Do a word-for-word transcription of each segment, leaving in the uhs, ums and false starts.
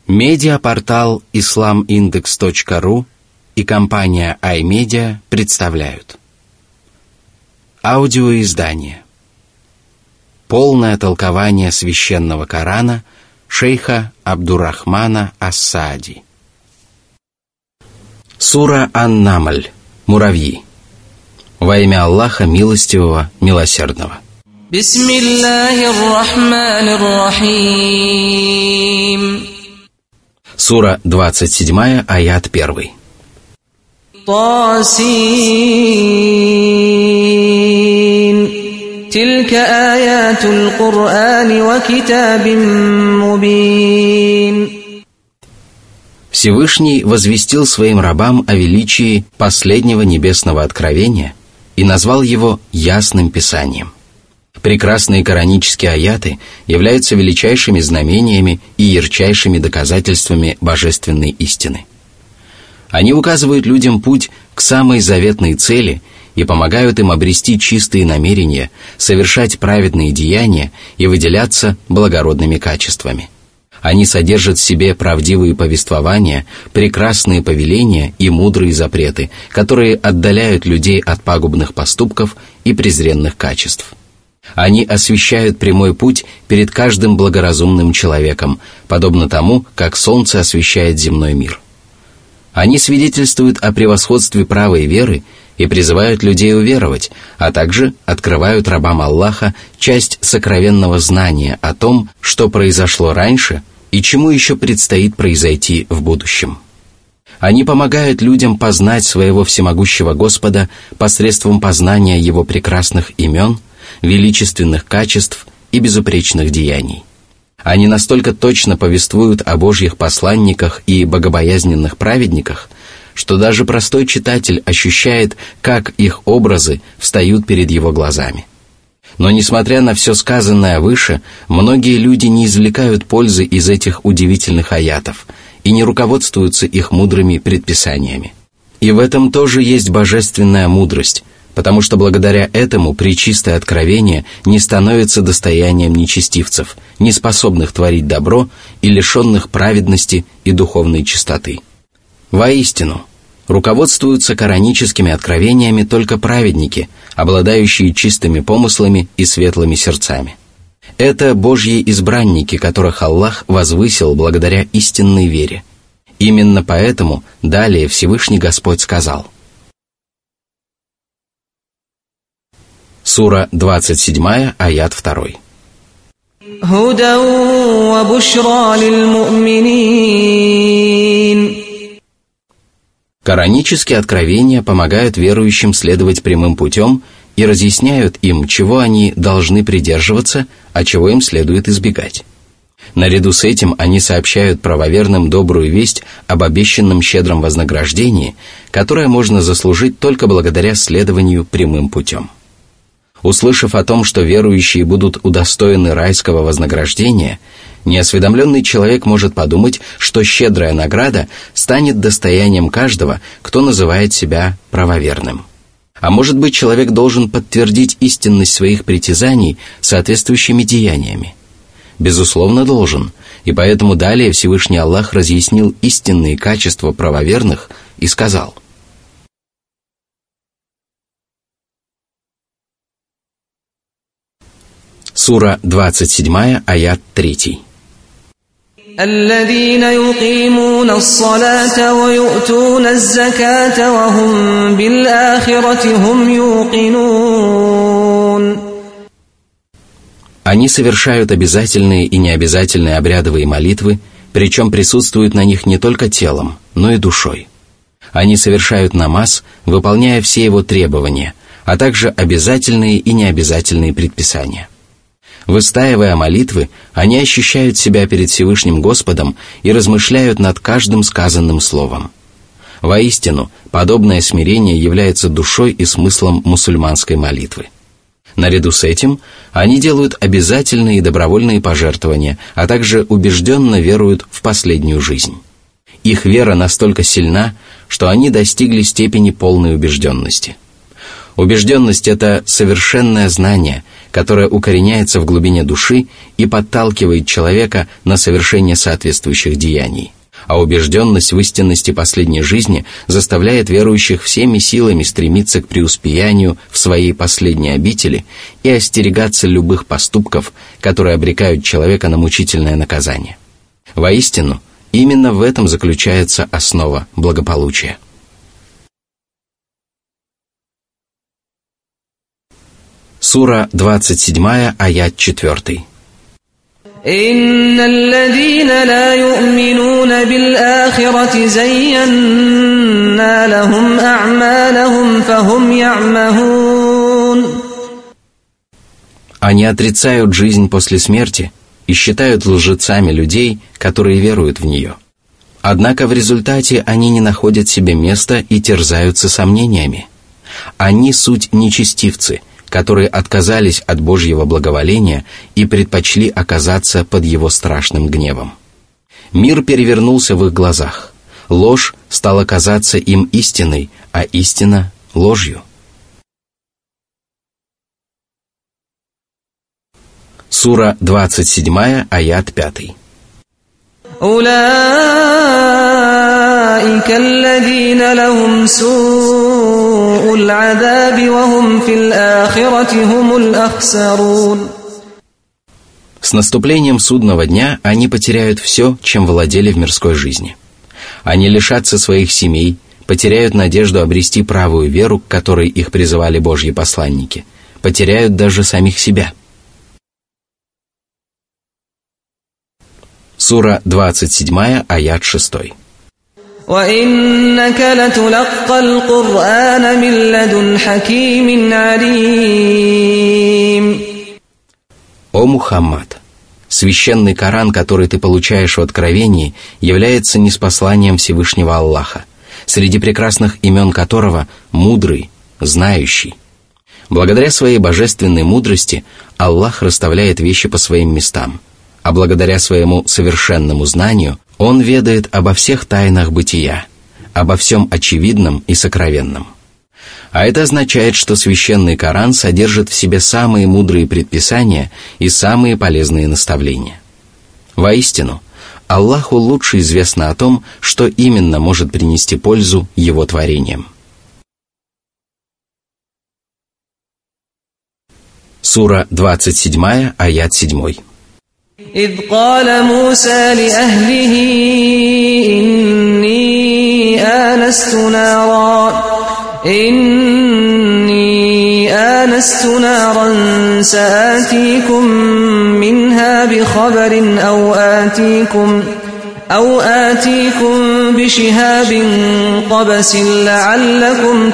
Медиапортал ислам индекс точка ру и компания iMedia представляют аудиоиздание «Полное толкование священного Корана» шейха Абдуррахмана ас-Саади. Сура Ан-Намль. Муравьи. Во имя Аллаха Милостивого, Милосердного. Бисмиллахир-рахманир-рахим. Сура двадцать семь, аят один. Тасин. Тилька аятул Кур'ани ва китабим мубин. Всевышний возвестил своим рабам о величии последнего небесного откровения и назвал его ясным писанием. Прекрасные коранические аяты являются величайшими знамениями и ярчайшими доказательствами божественной истины. Они указывают людям путь к самой заветной цели и помогают им обрести чистые намерения, совершать праведные деяния и выделяться благородными качествами. Они содержат в себе правдивые повествования, прекрасные повеления и мудрые запреты, которые отдаляют людей от пагубных поступков и презренных качеств. Они освещают прямой путь перед каждым благоразумным человеком, подобно тому, как солнце освещает земной мир. Они свидетельствуют о превосходстве правой веры и призывают людей уверовать, а также открывают рабам Аллаха часть сокровенного знания о том, что произошло раньше и чему еще предстоит произойти в будущем. Они помогают людям познать своего всемогущего Господа посредством познания Его прекрасных имен, величественных качеств и безупречных деяний. Они настолько точно повествуют о Божьих посланниках и богобоязненных праведниках, что даже простой читатель ощущает, как их образы встают перед его глазами. Но несмотря на все сказанное выше, многие люди не извлекают пользы из этих удивительных аятов и не руководствуются их мудрыми предписаниями. И в этом тоже есть божественная мудрость, потому что благодаря этому пречистое откровение не становится достоянием нечестивцев, не способных творить добро и лишенных праведности и духовной чистоты. Воистину, руководствуются кораническими откровениями только праведники, обладающие чистыми помыслами и светлыми сердцами. Это Божьи избранники, которых Аллах возвысил благодаря истинной вере. Именно поэтому далее Всевышний Господь сказал. Сура двадцать семь, аят два. Худан ва бушра лил му'минин. Коранические откровения помогают верующим следовать прямым путем и разъясняют им, чего они должны придерживаться, а чего им следует избегать. Наряду с этим они сообщают правоверным добрую весть об обещанном щедром вознаграждении, которое можно заслужить только благодаря следованию прямым путем. Услышав о том, что верующие будут удостоены райского вознаграждения, неосведомленный человек может подумать, что щедрая награда станет достоянием каждого, кто называет себя правоверным. А может быть, человек должен подтвердить истинность своих притязаний соответствующими деяниями? Безусловно, должен, и поэтому далее Всевышний Аллах разъяснил истинные качества правоверных и сказал. Сура двадцать семь, аят три. الذين يقيمون الصلاة ويؤتون الزكاة وهم بالآخرة هم يوقنون. Они совершают обязательные и необязательные обрядовые молитвы, причем присутствуют на них не только телом, но и душой. Они совершают намаз, выполняя все его требования, а также обязательные и необязательные предписания. Выстаивая молитвы, они ощущают себя перед Всевышним Господом и размышляют над каждым сказанным словом. Воистину, подобное смирение является душой и смыслом мусульманской молитвы. Наряду с этим, они делают обязательные и добровольные пожертвования, а также убежденно веруют в последнюю жизнь. Их вера настолько сильна, что они достигли степени полной убежденности. Убежденность – это совершенное знание, которая укореняется в глубине души и подталкивает человека на совершение соответствующих деяний. А убежденность в истинности последней жизни заставляет верующих всеми силами стремиться к преуспеянию в своей последней обители и остерегаться любых поступков, которые обрекают человека на мучительное наказание. Воистину, именно в этом заключается основа благополучия. Сура двадцать семь, аят четыре. إن الذين لا يؤمنون بالآخرة زينا لهم أعمالهم فهم يعمهون. Они отрицают жизнь после смерти и считают лжецами людей, которые веруют в нее. Однако в результате они не находят себе места и терзаются сомнениями. Они суть нечестивцы, которые отказались от Божьего благоволения и предпочли оказаться под Его страшным гневом. Мир перевернулся в их глазах. Ложь стала казаться им истиной, а истина — ложью. Сура двадцать семь, аят пять. أولئك الذين لهم سوء العذاب وهم في الآخرة هم الأخسرون. С наступлением судного дня они потеряют все, чем владели в мирской жизни. Они лишатся своих семей, потеряют надежду обрести правую веру, к которой их призывали Божьи посланники, потеряют даже самих себя. Сура двадцать семь, аят шесть. وَإِنَّكَ لَتُلَقَّى الْقُرْآنَ مِنْ لَدُنْ حَكِيمٍ عَلِيمٍ. О Мухаммад! Священный Коран, который ты получаешь в откровении, является ниспосланием Всевышнего Аллаха, среди прекрасных имен которого мудрый, знающий. Благодаря своей божественной мудрости Аллах расставляет вещи по своим местам, а благодаря своему совершенному знанию Он ведает обо всех тайнах бытия, обо всем очевидном и сокровенном. А это означает, что Священный Коран содержит в себе самые мудрые предписания и самые полезные наставления. Воистину, Аллаху лучше известно о том, что именно может принести пользу Его творениям. Сура двадцать семь, аят семь. إذ قال موسى لأهله إني آنست نارا إني آنست نارا سآتيكم منها بخبر أو آتيكم أو آتيكم بشهاب قبس لعلكم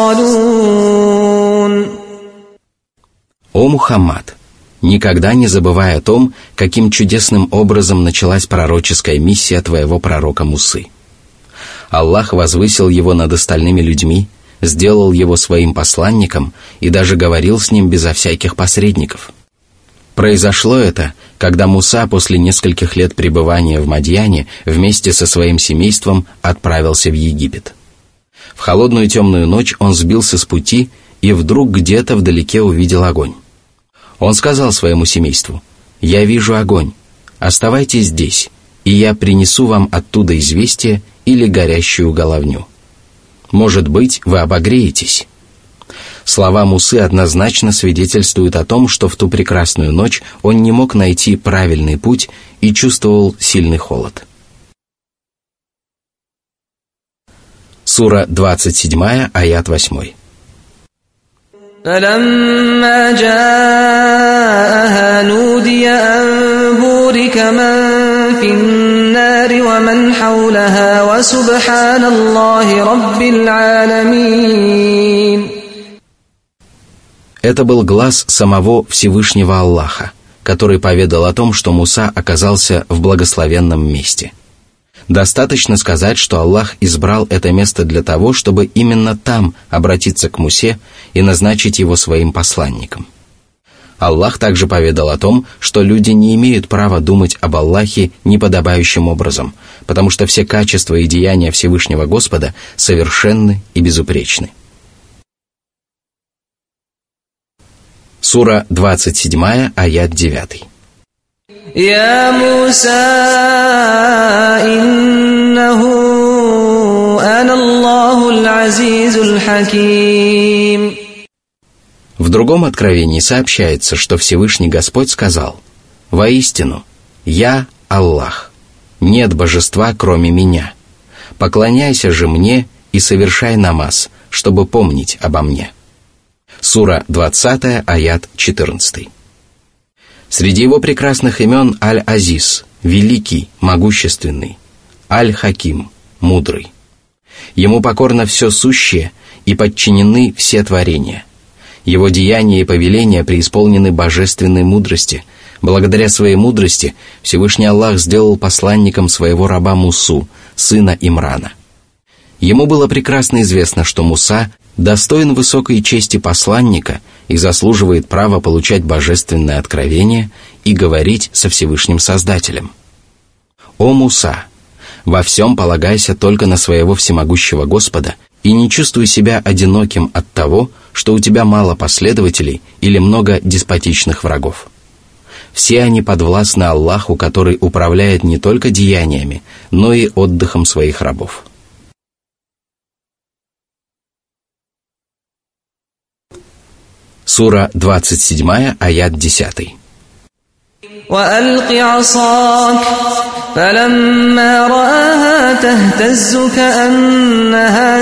تصطلون. О Мухаммад! Никогда не забывай о том, каким чудесным образом началась пророческая миссия твоего пророка Мусы. Аллах возвысил его над остальными людьми, сделал его своим посланником и даже говорил с ним безо всяких посредников. Произошло это, когда Муса после нескольких лет пребывания в Мадьяне вместе со своим семейством отправился в Египет. В холодную темную ночь он сбился с пути и вдруг где-то вдалеке увидел огонь. Он сказал своему семейству: «Я вижу огонь, оставайтесь здесь, и я принесу вам оттуда известие или горящую головню. Может быть, вы обогреетесь». Слова Мусы однозначно свидетельствуют о том, что в ту прекрасную ночь он не мог найти правильный путь и чувствовал сильный холод. Сура двадцать семь, аят восемь. فلما جاءها نودي أن بورك من في النار ومن حولها وسبحان الله رب العالمين. Это был глас самого Всевышнего Аллаха, который поведал о том, что Муса оказался в благословенном месте. Достаточно сказать, что Аллах избрал это место для того, чтобы именно там обратиться к Мусе и назначить его своим посланником. Аллах также поведал о том, что люди не имеют права думать об Аллахе неподобающим образом, потому что все качества и деяния Всевышнего Господа совершенны и безупречны. Сура двадцать семь, аят девять. «Я Муса, иннаху ана Аллахул азизул хаким». В другом откровении сообщается, что Всевышний Господь сказал: «Воистину, я Аллах, нет божества, кроме меня. Поклоняйся же мне и совершай намаз, чтобы помнить обо мне». Сура двадцать, аят четырнадцать. Среди его прекрасных имен Аль-Азиз, великий, могущественный, Аль-Хаким, мудрый. Ему покорно все сущее и подчинены все творения. Его деяния и повеления преисполнены божественной мудрости. Благодаря своей мудрости Всевышний Аллах сделал посланником своего раба Мусу, сына Имрана. Ему было прекрасно известно, что Муса достоин высокой чести посланника и заслуживает права получать божественное откровение и говорить со Всевышним Создателем. «О Муса, во всем полагайся только на своего всемогущего Господа и не чувствуй себя одиноким от того, что у тебя мало последователей или много деспотичных врагов. Все они подвластны Аллаху, который управляет не только деяниями, но и отдыхом своих рабов». Сура двадцать семь, аят десять. وَأَلْقِ عَصَاكَ فَلَمَّا رَآهَا تَهْتَزُّ كَأَنَّهَا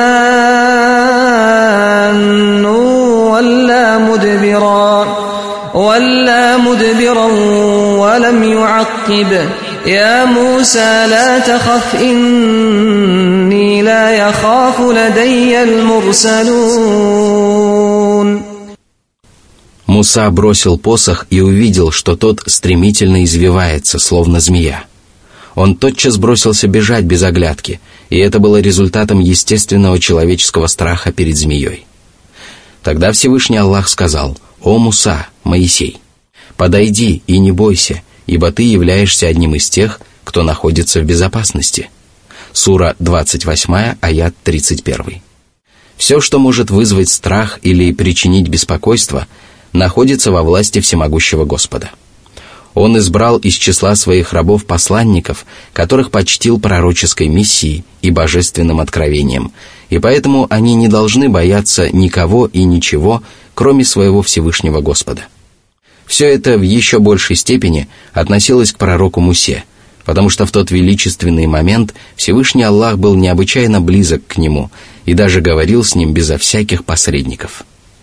جَانٌّ وَلَّى مُدْبِرًا وَلَّى مُدْبِرًا وَلَمْ يُعَقِّبْ يَا مُوسَى لَا تَخَفْ إِنِّي لَا يَخَافُ لَدَيَّ الْمُرْسَلُونَ. Муса бросил посох и увидел, что тот стремительно извивается, словно змея. Он тотчас бросился бежать без оглядки, и это было результатом естественного человеческого страха перед змеей. Тогда Всевышний Аллах сказал: «О Муса, Моисей, подойди и не бойся, ибо ты являешься одним из тех, кто находится в безопасности». Сура двадцать восемь, аят тридцать один. Все, что может вызвать страх или причинить беспокойство, находится во власти всемогущего Господа. Он избрал из числа своих рабов-посланников, которых почтил пророческой миссией и божественным откровением, и поэтому они не должны бояться никого и ничего, кроме своего Всевышнего Господа. Все это в еще большей степени относилось к пророку Мусе, потому что в тот величественный момент Всевышний Аллах был необычайно близок к нему и даже говорил с ним безо всяких посредников.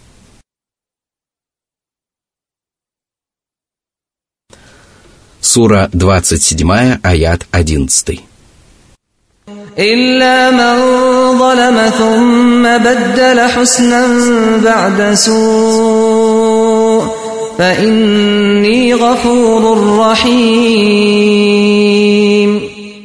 Сура двадцать семь, аят одиннадцать. إِلَّا مَنْ ظَلَمَ ثُمَّ بَدَّلَ حُسْنًا بَعْدَ سُوءٍ فَإِنِّي غَفُورٌ رَحِيمٌ.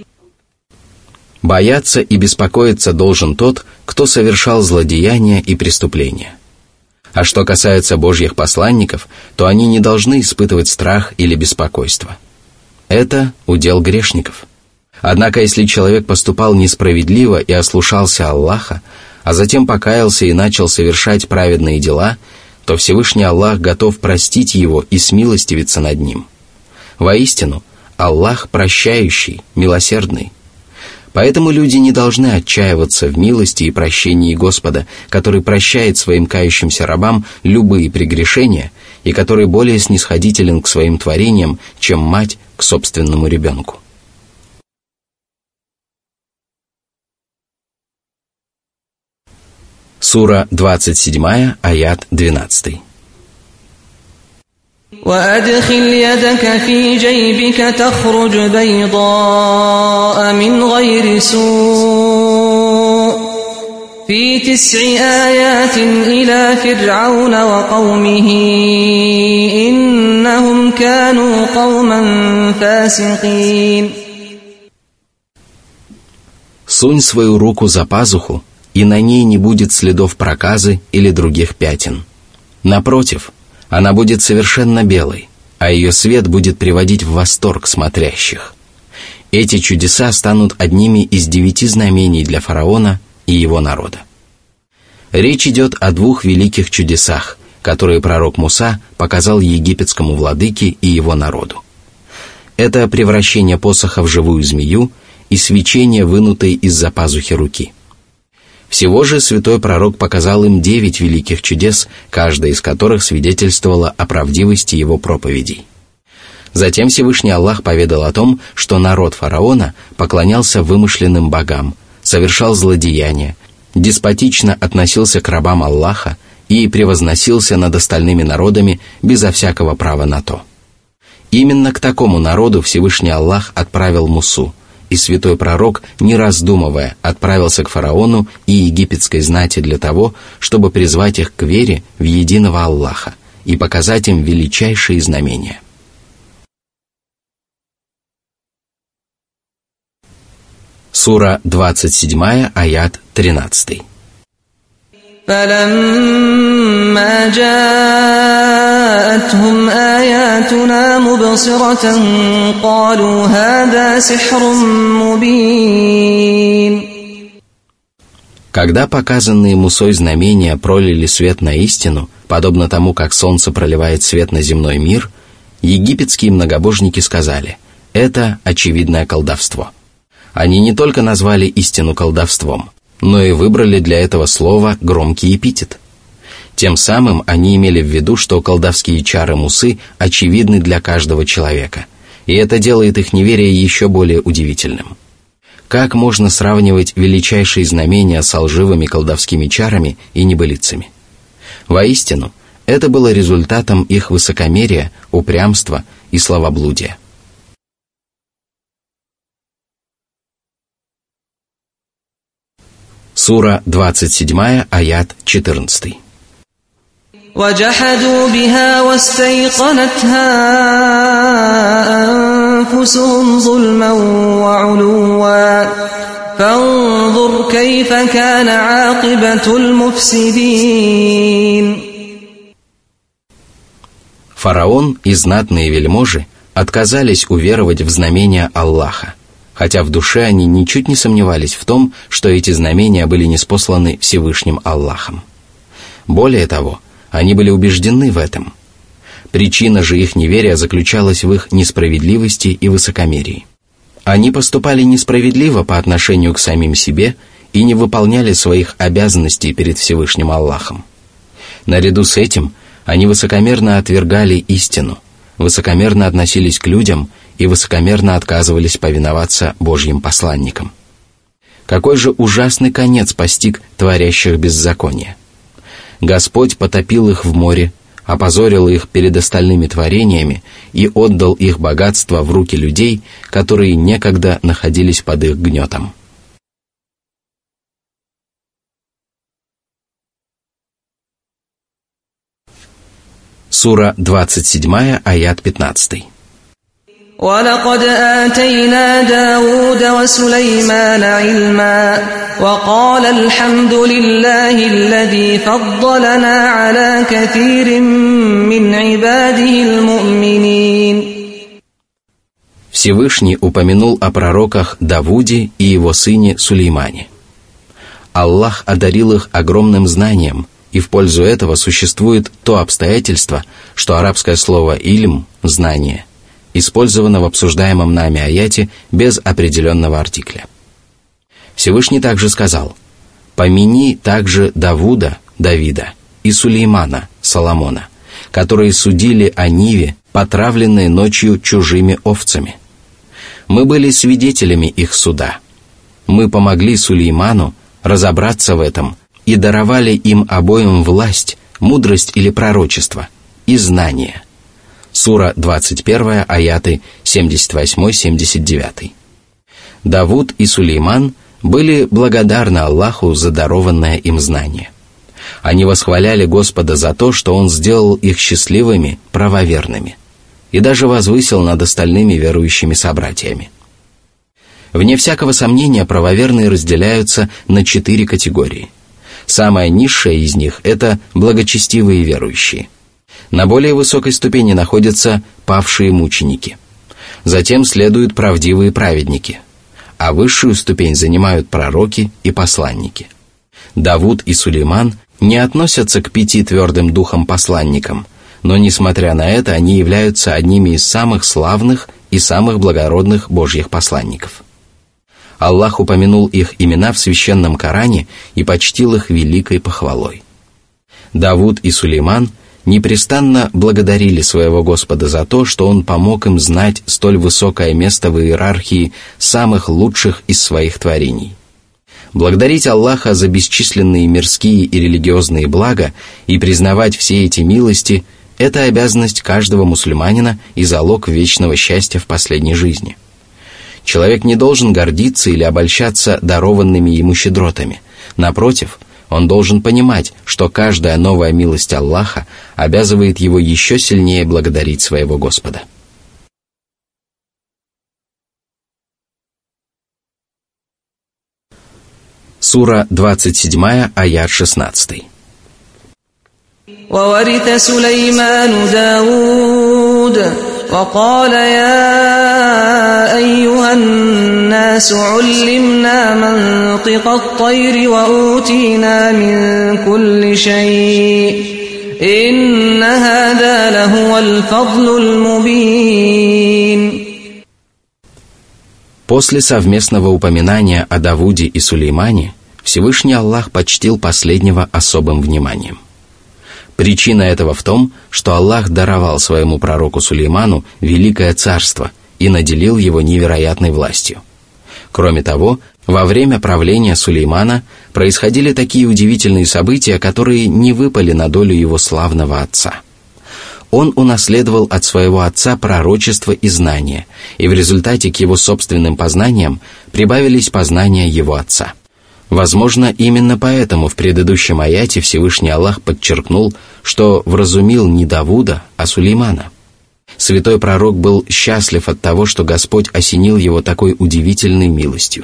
Бояться и беспокоиться должен тот, кто совершал злодеяния и преступления. А что касается Божьих посланников, то они не должны испытывать страх или беспокойство. Это удел грешников. Однако, если человек поступал несправедливо и ослушался Аллаха, а затем покаялся и начал совершать праведные дела, то Всевышний Аллах готов простить его и смилостивиться над ним. Воистину, Аллах прощающий, милосердный. Поэтому люди не должны отчаиваться в милости и прощении Господа, который прощает своим кающимся рабам любые прегрешения и который более снисходителен к своим творениям, чем мать к собственному ребенку. Сура двадцать семь, аят двенадцать. وَأَدْخِلْ يَدَكَ فِي جَيْبِكَ تَخْرُجْ بَيْضَاءَ مِنْ غَيْرِ سُوءٍ فِي تِسْعِ آيَاتٍ إِلَى فِرْعَوْنَ وَقَوْمِهِ إِنَّهُمْ كَانُوا قَوْمًا فَاسِقِينَ. Сунь свою руку за пазуху, и на ней не будет следов проказы или других пятен. Напротив, она будет совершенно белой, а ее свет будет приводить в восторг смотрящих. Эти чудеса станут одними из девяти знамений для фараона и его народа. Речь идет о двух великих чудесах, которые пророк Муса показал египетскому владыке и его народу. Это превращение посоха в живую змею и свечение, вынутой из-за пазухи руки. Всего же святой пророк показал им девять великих чудес, каждая из которых свидетельствовала о правдивости его проповедей. Затем Всевышний Аллах поведал о том, что народ фараона поклонялся вымышленным богам, совершал злодеяния, деспотично относился к рабам Аллаха и превозносился над остальными народами безо всякого права на то. Именно к такому народу Всевышний Аллах отправил Мусу, и святой пророк, не раздумывая, отправился к фараону и египетской знати для того, чтобы призвать их к вере в единого Аллаха и показать им величайшие знамения. Сура двадцать семь, аят тринадцать. فَلَمَّا جَاءَتْهُمْ آيَاتُنَا مُبْصِرَةً قَالُوا هَذَا سِحْرٌ مُبِينٌ. Когда показанные Мусой знамения пролили свет на истину, подобно тому, как солнце проливает свет на земной мир, египетские многобожники сказали: это очевидное колдовство. Они не только назвали истину колдовством, но и выбрали для этого слова громкий эпитет. Тем самым они имели в виду, что колдовские чары Мусы очевидны для каждого человека, и это делает их неверие еще более удивительным. Как можно сравнивать величайшие знамения со лживыми колдовскими чарами и небылицами? Воистину, это было результатом их высокомерия, упрямства и словоблудия. Сура двадцать семь, аят четырнадцать. وَجَحَدُوا بِهَا وَاسْتَيْقَنَتْهَا أَنفُسُهُمْ ظُلْمًا وَعُلُوًّا فَانظُرْ كَيْفَ كَانَ عَاقِبَةُ الْمُفْسِدِينَ. Фараон и знатные вельможи отказались уверовать в знамения Аллаха, хотя в душе они ничуть не сомневались в том, что эти знамения были ниспосланы Всевышним Аллахом. Более того, они были убеждены в этом. Причина же их неверия заключалась в их несправедливости и высокомерии. Они поступали несправедливо по отношению к самим себе и не выполняли своих обязанностей перед Всевышним Аллахом. Наряду с этим они высокомерно отвергали истину, высокомерно относились к людям и высокомерно отказывались повиноваться Божьим посланникам. Какой же ужасный конец постиг творящих беззаконие! Господь потопил их в море, опозорил их перед остальными творениями и отдал их богатство в руки людей, которые некогда находились под их гнетом. Сура двадцать семь, аят пятнадцать. وَلَقَدْ آتَيْنَا دَاوُودَ وَسُلَيْمَانَ عِلْمًا وَقَالَ الْحَمْدُ لِلَّهِ الَّذِي فَضَّلَنَا عَلَى كَثِيرٍ مِّنْ عِبَادِهِ الْمُؤْمِنِينَ. Всевышний упомянул о пророках Давуде и его сыне Сулеймане. Аллах одарил их огромным знанием, и в пользу этого существует то обстоятельство, что арабское слово «ильм» – «знание» использовано в обсуждаемом нами аяте без определенного артикля. Всевышний также сказал: «Помяни также Давуда, Давида, и Сулеймана, Соломона, которые судили о Ниве, потравленные ночью чужими овцами. Мы были свидетелями их суда. Мы помогли Сулейману разобраться в этом и даровали им обоим власть, мудрость или пророчество и знание». Сура двадцать один, аяты семьдесят восемь семьдесят девять. Давуд и Сулейман были благодарны Аллаху за дарованное им знание. Они восхваляли Господа за то, что Он сделал их счастливыми, правоверными, и даже возвысил над остальными верующими собратьями. Вне всякого сомнения, правоверные разделяются на четыре категории. Самая низшая из них – это благочестивые верующие. На более высокой ступени находятся павшие мученики. Затем следуют правдивые праведники, а высшую ступень занимают пророки и посланники. Давуд и Сулейман не относятся к пяти твердым духом посланникам, но, несмотря на это, они являются одними из самых славных и самых благородных Божьих посланников. Аллах упомянул их имена в священном Коране и почтил их великой похвалой. Давуд и Сулейман непрестанно благодарили своего Господа за то, что Он помог им знать столь высокое место в иерархии самых лучших из своих творений. Благодарить Аллаха за бесчисленные мирские и религиозные блага и признавать все эти милости – это обязанность каждого мусульманина и залог вечного счастья в последней жизни. Человек не должен гордиться или обольщаться дарованными ему щедротами. Напротив, он должен понимать, что каждая новая милость Аллаха обязывает его еще сильнее благодарить своего Господа. Сура двадцать семь, аят шестнадцать. وورث سليمان داود وقال يا أيها الناس علمنا منطق الطير وأوتينا من كل شيء إن هذا لهو الفضل المبين. После совместного упоминания о Давуде и Сулеймане Всевышний Аллах почтил последнего особым вниманием. Причина этого в том, что Аллах даровал своему пророку Сулейману великое царство и наделил его невероятной властью. Кроме того, во время правления Сулеймана происходили такие удивительные события, которые не выпали на долю его славного отца. Он унаследовал от своего отца пророчество и знания, и в результате к его собственным познаниям прибавились познания его отца. Возможно, именно поэтому в предыдущем аяте Всевышний Аллах подчеркнул, что вразумил не Давуда, а Сулеймана. Святой пророк был счастлив от того, что Господь осенил его такой удивительной милостью.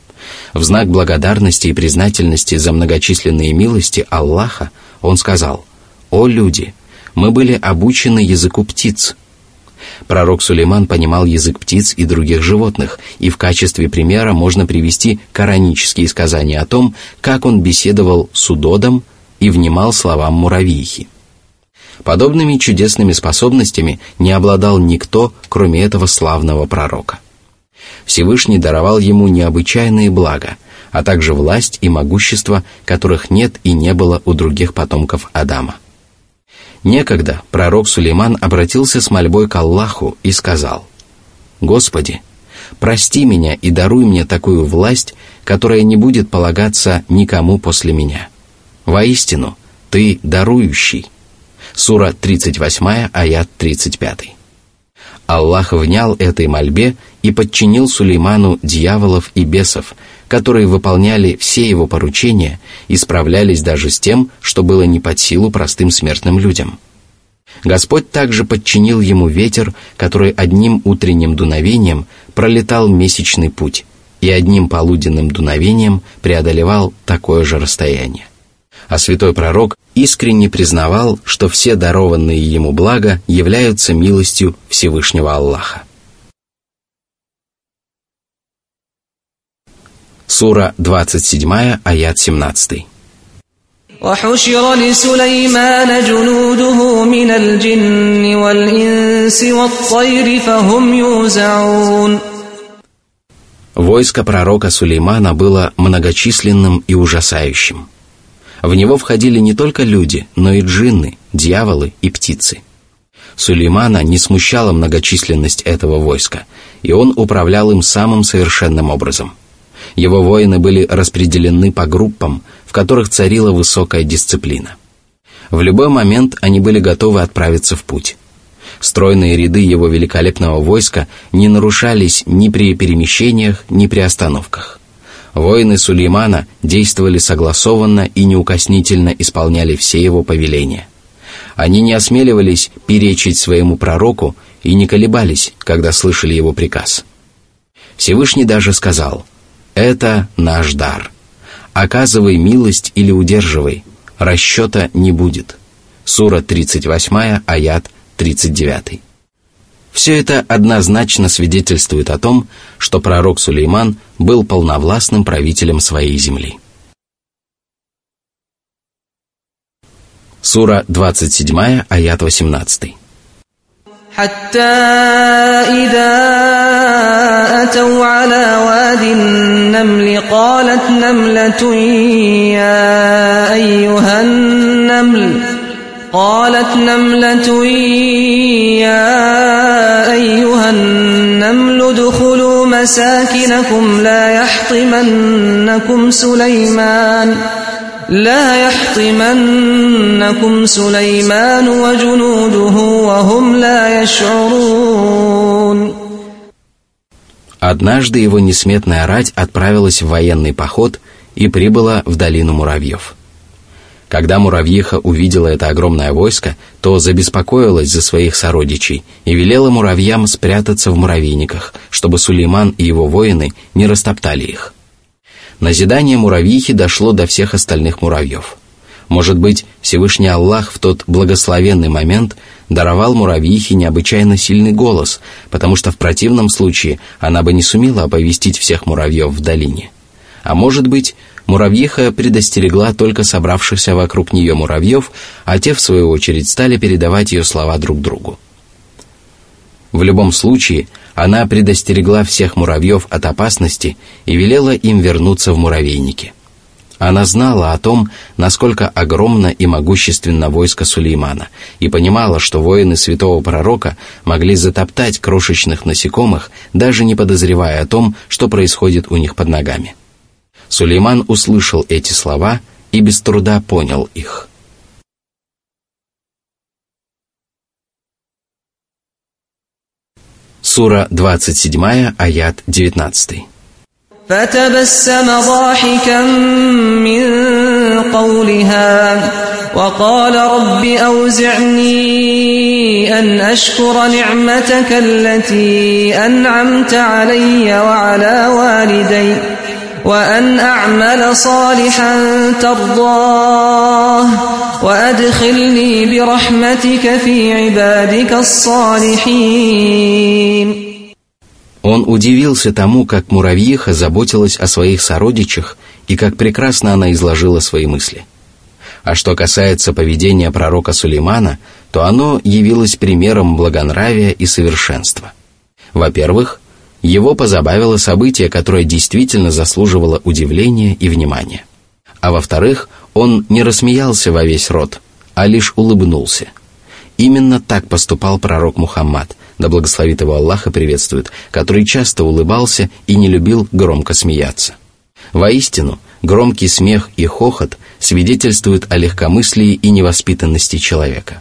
В знак благодарности и признательности за многочисленные милости Аллаха он сказал: «О люди, мы были обучены языку птиц». Пророк Сулейман понимал язык птиц и других животных, и в качестве примера можно привести коранические сказания о том, как он беседовал с удодом и внимал словам муравьихи. Подобными чудесными способностями не обладал никто, кроме этого славного пророка. Всевышний даровал ему необычайные блага, а также власть и могущество, которых нет и не было у других потомков Адама. Некогда пророк Сулейман обратился с мольбой к Аллаху и сказал: «Господи, прости меня и даруй мне такую власть, которая не будет полагаться никому после меня. Воистину, Ты дарующий». Сура тридцать восемь, аят тридцать пять. Аллах внял этой мольбе и подчинил Сулейману дьяволов и бесов, которые выполняли все его поручения и справлялись даже с тем, что было не под силу простым смертным людям. Господь также подчинил ему ветер, который одним утренним дуновением пролетал месячный путь и одним полуденным дуновением преодолевал такое же расстояние. А святой пророк искренне признавал, что все дарованные ему блага являются милостью Всевышнего Аллаха. Сура двадцать семь, аят семнадцать. وحشر لسليمان جنوده من الجن والإنس والطير فهم يوزعون. Войско пророка Сулеймана было многочисленным и ужасающим. В него входили не только люди, но и джинны, дьяволы и птицы. Сулеймана не смущала многочисленность этого войска, и он управлял им самым совершенным образом. Его воины были распределены по группам, в которых царила высокая дисциплина. В любой момент они были готовы отправиться в путь. Стройные ряды его великолепного войска не нарушались ни при перемещениях, ни при остановках. Воины Сулеймана действовали согласованно и неукоснительно исполняли все его повеления. Они не осмеливались перечить своему пророку и не колебались, когда слышали его приказ. Всевышний даже сказал: «Это наш дар. Оказывай милость или удерживай, расчета не будет». Сура тридцать восемь, аят тридцать девять. Все это однозначно свидетельствует о том, что пророк Сулейман был полновластным правителем своей земли. Сура двадцать семь, аят восемнадцать. حتى إذا أتوا على واد النمل قالت نملة يا أيها النمل قالت نملة يا أيها النمل ادخلوا مساكنكم لا يحطمنكم سليمان لا يحطمنكم سليمان وجنوده وهم لا يشعرون. Однажды его несметная рать отправилась в военный поход и прибыла в долину муравьев. Когда муравьиха увидела это огромное войско, то забеспокоилась за своих сородичей и велела муравьям спрятаться в муравейниках, чтобы Сулейман и его воины не растоптали их. Назидание муравьихи дошло до всех остальных муравьев. Может быть, Всевышний Аллах в тот благословенный момент даровал муравьихе необычайно сильный голос, потому что в противном случае она бы не сумела оповестить всех муравьев в долине. А может быть, муравьиха предостерегла только собравшихся вокруг нее муравьев, а те, в свою очередь, стали передавать ее слова друг другу. В любом случае, она предостерегла всех муравьев от опасности и велела им вернуться в муравейники. Она знала о том, насколько огромно и могущественно войско Сулеймана, и понимала, что воины святого пророка могли затоптать крошечных насекомых, даже не подозревая о том, что происходит у них под ногами. Сулейман услышал эти слова и без труда понял их. Сура двадцать семь, аят девятнадцать. فتبسم ضاحكا من قولها وقال رب أوزعني أن أشكر نعمتك التي أنعمت علي وعلى والدي وأن أعمل صالحا ترضاه وأدخلني برحمتك في عبادك الصالحين. Он удивился тому, как муравьиха заботилась о своих сородичах и как прекрасно она изложила свои мысли. А что касается поведения пророка Сулеймана, то оно явилось примером благонравия и совершенства. Во-первых, его позабавило событие, которое действительно заслуживало удивления и внимания. А во-вторых, он не рассмеялся во весь рот, а лишь улыбнулся. Именно так поступал пророк Мухаммад, да благословит его Аллах и приветствует, который часто улыбался и не любил громко смеяться. Воистину, громкий смех и хохот свидетельствуют о легкомыслии и невоспитанности человека.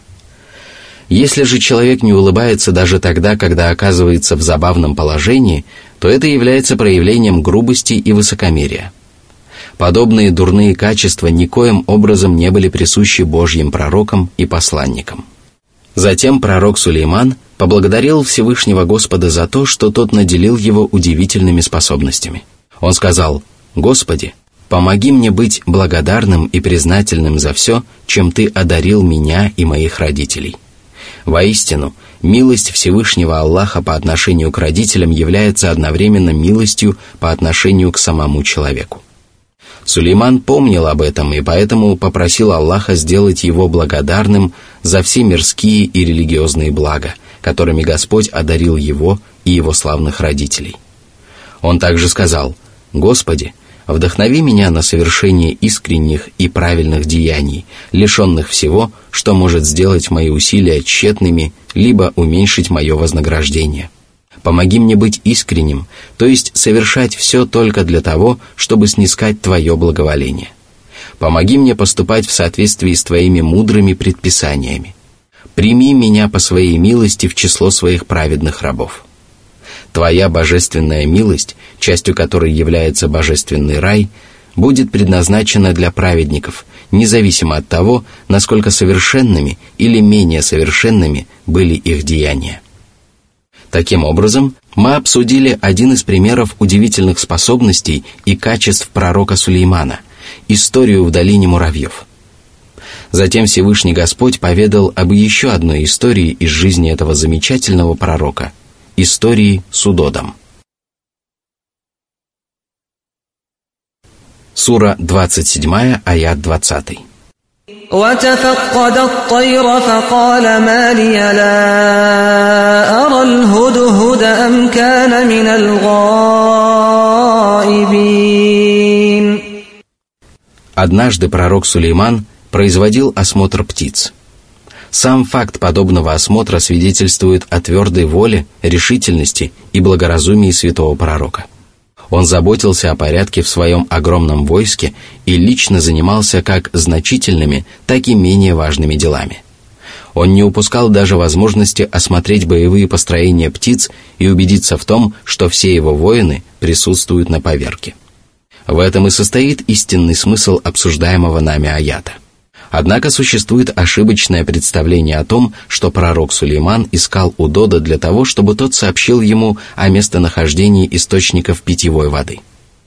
Если же человек не улыбается даже тогда, когда оказывается в забавном положении, то это является проявлением грубости и высокомерия. Подобные дурные качества никоим образом не были присущи Божьим пророкам и посланникам. Затем пророк Сулейман поблагодарил Всевышнего Господа за то, что тот наделил его удивительными способностями. Он сказал: «Господи, помоги мне быть благодарным и признательным за все, чем Ты одарил меня и моих родителей». Воистину, милость Всевышнего Аллаха по отношению к родителям является одновременно милостью по отношению к самому человеку. Сулейман помнил об этом и поэтому попросил Аллаха сделать его благодарным за все мирские и религиозные блага, которыми Господь одарил его и его славных родителей. Он также сказал: «Господи, вдохнови меня на совершение искренних и правильных деяний, лишенных всего, что может сделать мои усилия тщетными, либо уменьшить мое вознаграждение. Помоги мне быть искренним, то есть совершать все только для того, чтобы снискать Твое благоволение. Помоги мне поступать в соответствии с Твоими мудрыми предписаниями. Прими меня по Своей милости в число Своих праведных рабов. Твоя божественная милость, частью которой является божественный рай, будет предназначена для праведников, независимо от того, насколько совершенными или менее совершенными были их деяния». Таким образом, мы обсудили один из примеров удивительных способностей и качеств пророка Сулеймана – историю в долине муравьев. Затем Всевышний Господь поведал об еще одной истории из жизни этого замечательного пророка – истории с удодом. Сура двадцать семь, аят двадцать. وتفقد الطير فقال ما لي لا أرى الهدهد أم كان من الغائبين. Однажды пророк Сулейман производил осмотр птиц. Сам факт подобного осмотра свидетельствует о твердой воле, решительности и благоразумии святого пророка. Он заботился о порядке в своем огромном войске и лично занимался как значительными, так и менее важными делами. Он не упускал даже возможности осмотреть боевые построения птиц и убедиться в том, что все его воины присутствуют на поверке. В этом и состоит истинный смысл обсуждаемого нами аята. Однако существует ошибочное представление о том, что пророк Сулейман искал у Дода для того, чтобы тот сообщил ему о местонахождении источников питьевой воды.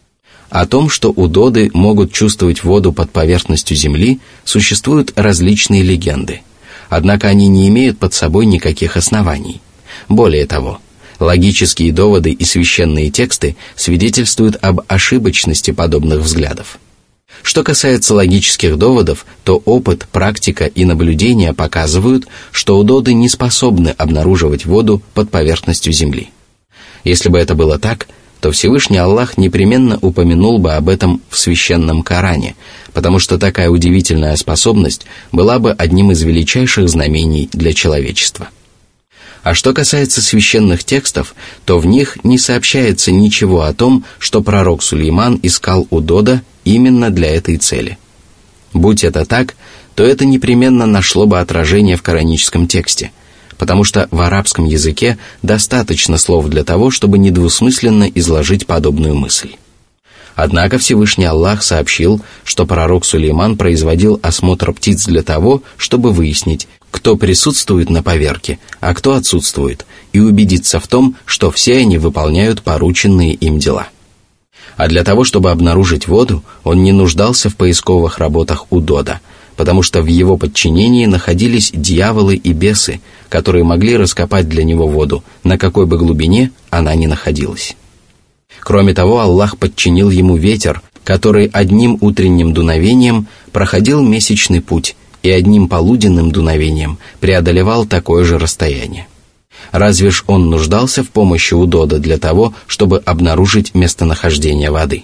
О том, что удоды могут чувствовать воду под поверхностью земли, существуют различные легенды. Однако они не имеют под собой никаких оснований. Более того, логические доводы и священные тексты свидетельствуют об ошибочности подобных взглядов. Что касается логических доводов, то опыт, практика и наблюдения показывают, что удоды не способны обнаруживать воду под поверхностью земли. Если бы это было так, то Всевышний Аллах непременно упомянул бы об этом в священном Коране, потому что такая удивительная способность была бы одним из величайших знамений для человечества. А что касается священных текстов, то в них не сообщается ничего о том, что пророк Сулейман искал у Дода именно для этой цели. Будь это так, то это непременно нашло бы отражение в кораническом тексте, потому что в арабском языке достаточно слов для того, чтобы недвусмысленно изложить подобную мысль. Однако Всевышний Аллах сообщил, что пророк Сулейман производил осмотр птиц для того, чтобы выяснить, кто присутствует на поверке, а кто отсутствует, и убедиться в том, что все они выполняют порученные им дела. А для того, чтобы обнаружить воду, он не нуждался в поисковых работах у Дода, потому что в его подчинении находились дьяволы и бесы, которые могли раскопать для него воду, на какой бы глубине она ни находилась. Кроме того, Аллах подчинил ему ветер, который одним утренним дуновением проходил месячный путь и одним полуденным дуновением преодолевал такое же расстояние. Разве ж он нуждался в помощи у Дода для того, чтобы обнаружить местонахождение воды?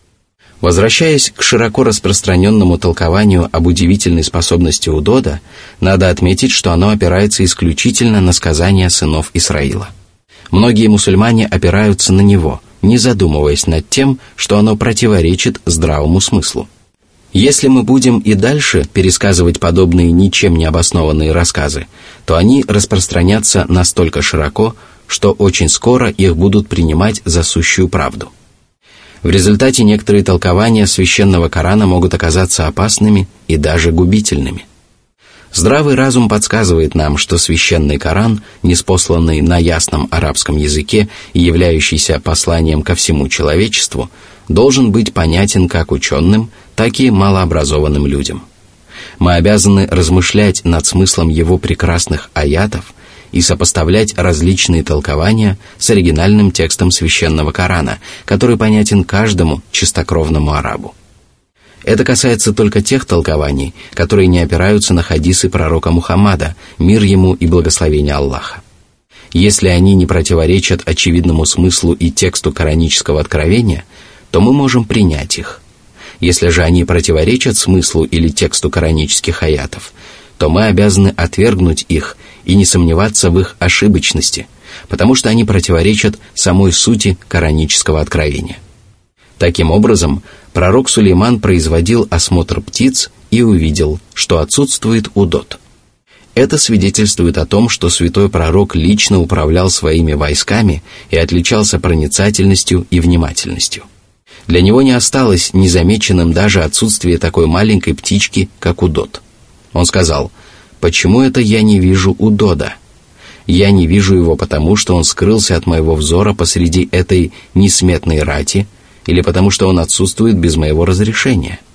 Возвращаясь к широко распространенному толкованию об удивительной способности у Дода, надо отметить, что оно опирается исключительно на сказания сынов Исраила. Многие мусульмане опираются на него, не задумываясь над тем, что оно противоречит здравому смыслу. Если мы будем и дальше пересказывать подобные ничем не обоснованные рассказы, то они распространятся настолько широко, что очень скоро их будут принимать за сущую правду. В результате некоторые толкования священного Корана могут оказаться опасными и даже губительными. Здравый разум подсказывает нам, что священный Коран, ниспосланный на ясном арабском языке и являющийся посланием ко всему человечеству, должен быть понятен как ученым, так и малообразованным людям. Мы обязаны размышлять над смыслом его прекрасных аятов и сопоставлять различные толкования с оригинальным текстом священного Корана, который понятен каждому чистокровному арабу. Это касается только тех толкований, которые не опираются на хадисы пророка Мухаммада, мир ему и благословение Аллаха. Если они не противоречат очевидному смыслу и тексту коранического откровения, то мы можем принять их. Если же они противоречат смыслу или тексту коранических аятов, то мы обязаны отвергнуть их и не сомневаться в их ошибочности, потому что они противоречат самой сути коранического откровения. Таким образом, пророк Сулейман производил осмотр птиц и увидел, что отсутствует удод. Это свидетельствует о том, что святой пророк лично управлял своими войсками и отличался проницательностью и внимательностью. Для него не осталось незамеченным даже отсутствие такой маленькой птички, как удод. Он сказал: «Почему это я не вижу удода? Я не вижу его потому, что он скрылся от моего взора посреди этой несметной рати, или потому что он отсутствует без моего разрешения».